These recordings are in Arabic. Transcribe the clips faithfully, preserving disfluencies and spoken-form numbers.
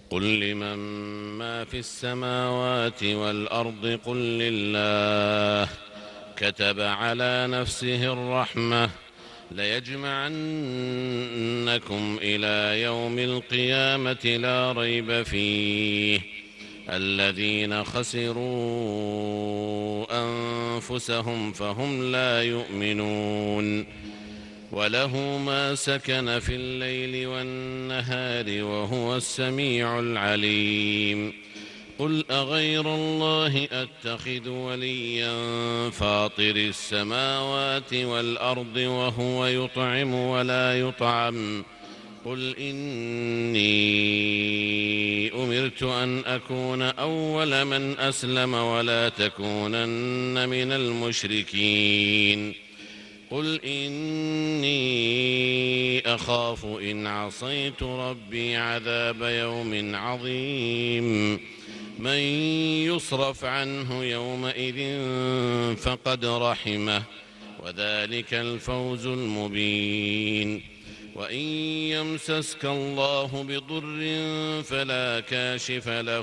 قل لمن ما في السماوات والأرض قل لله كتب على نفسه الرحمة ليجمعنكم إلى يوم القيامة لا ريب فيه الذين خسروا أنفسهم فهم لا يؤمنون وله ما سكن في الليل والنهار وهو السميع العليم قل أغير الله أتخذ وليا فاطر السماوات والأرض وهو يطعم ولا يطعم قل إني أمرت أن أكون أول من أسلم ولا تكونن من المشركين قل إني أخاف إن عصيت ربي عذاب يوم عظيم من يصرف عنه يومئذ فقد رحمه وذلك الفوز المبين وإن يمسسك الله بضر فلا كاشف له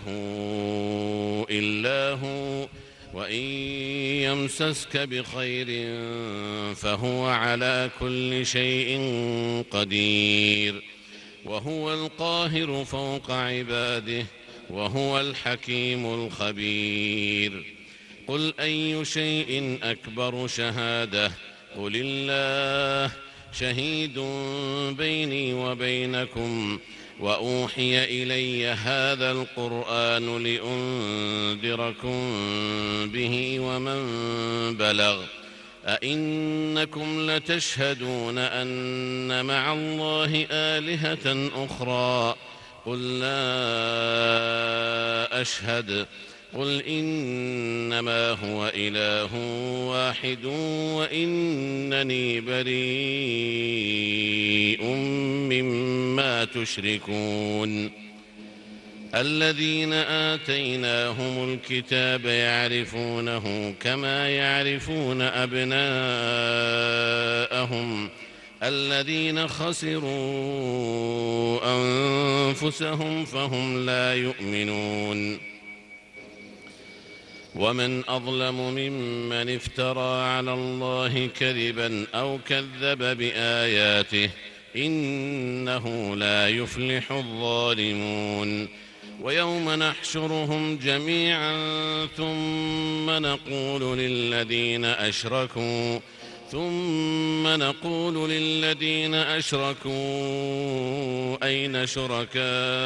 إلا هو وإن يمسسك بخير فهو على كل شيء قدير وهو القاهر فوق عباده وهو الحكيم الخبير قل أي شيء أكبر شهادة قل الله شهيد بيني وبينكم وأوحي إلي هذا القرآن لأنذركم به ومن بلغ أئنكم لتشهدون أن مع الله آلهة أخرى قل لا أشهد قل إنما هو إله واحد وإنني بريء مما تشركون الذين آتيناهم الكتاب يعرفونه كما يعرفون أبناءهم الذين خسروا أنفسهم فهم لا يؤمنون ومن أظلم ممن افترى على الله كذبا أو كذب بآياته إنه لا يفلح الظالمون ويوم نحشرهم جميعا ثم نقول للذين أشركوا ثم نقول للذين أشركوا أين شركاؤكم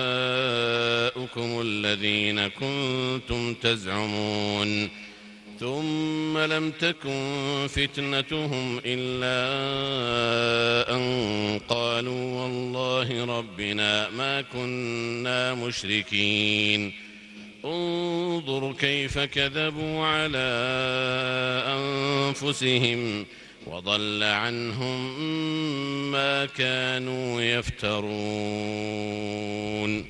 الذين كنتم تزعمون ثم لم تكن فتنتهم إلا أن قالوا والله ربنا ما كنا مشركين انظر كيف كذبوا على أنفسهم وضل عنهم ما كانوا يفترون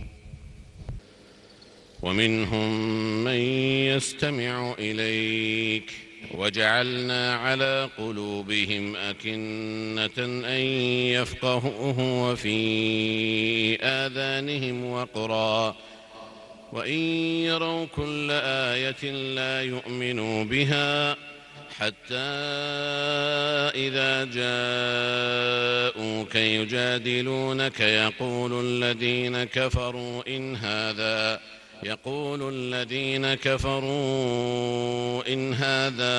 ومنهم من يستمع إليك وجعلنا على قلوبهم أكنة أن يفقهوه وفي آذانهم وقرا وإن يروا كل آية لا يؤمنوا بها حتى إذا جاءوك يجادلونك يقول الذين كفروا إن هذا يقول الذين كفروا إن هذا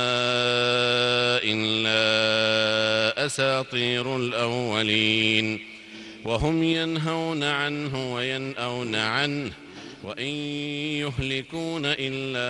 إلا أساطير الأولين وهم ينهون عنه وينأون عنه وإن يهلكون إلا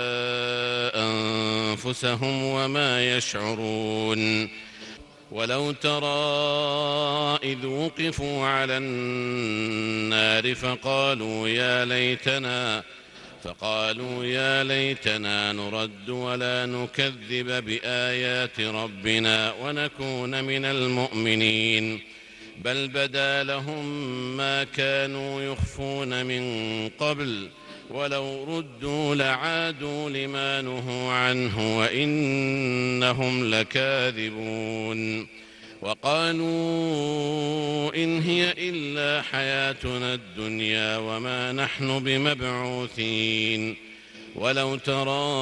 أنفسهم وما يشعرون ولو ترى إذ وقفوا على النار فقالوا يا ليتنا فقالوا يا ليتنا نرد ولا نكذب بآيات ربنا ونكون من المؤمنين بل بدا لهم ما كانوا يخفون من قبل ولو ردوا لعادوا لما نهوا عنه وإنهم لكاذبون وقالوا إن هي إلا حياتنا الدنيا وما نحن بمبعوثين ولو ترى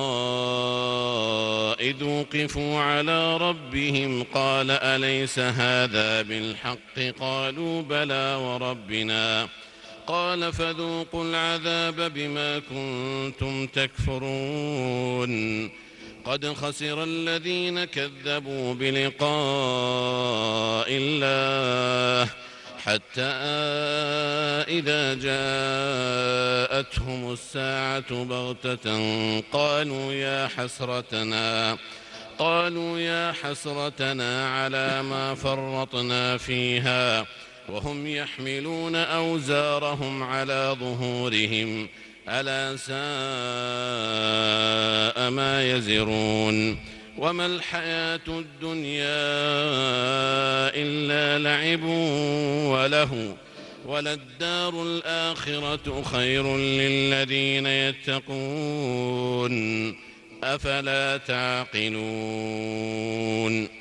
إذ وقفوا على ربهم قال أليس هذا بالحق قالوا بلى وربنا قال فذوقوا العذاب بما كنتم تكفرون قد خسر الذين كذبوا بلقاء الله حتى إذا جاءتهم الساعة بغتة قالوا يا حسرتنا قالوا يا حسرتنا على ما فرطنا فيها وهم يحملون أوزارهم على ظهورهم ألا ساء ما يزرون وما الحياة الدنيا إلا لعب وله وللدار الآخرة خير للذين يتقون أفلا تعقلون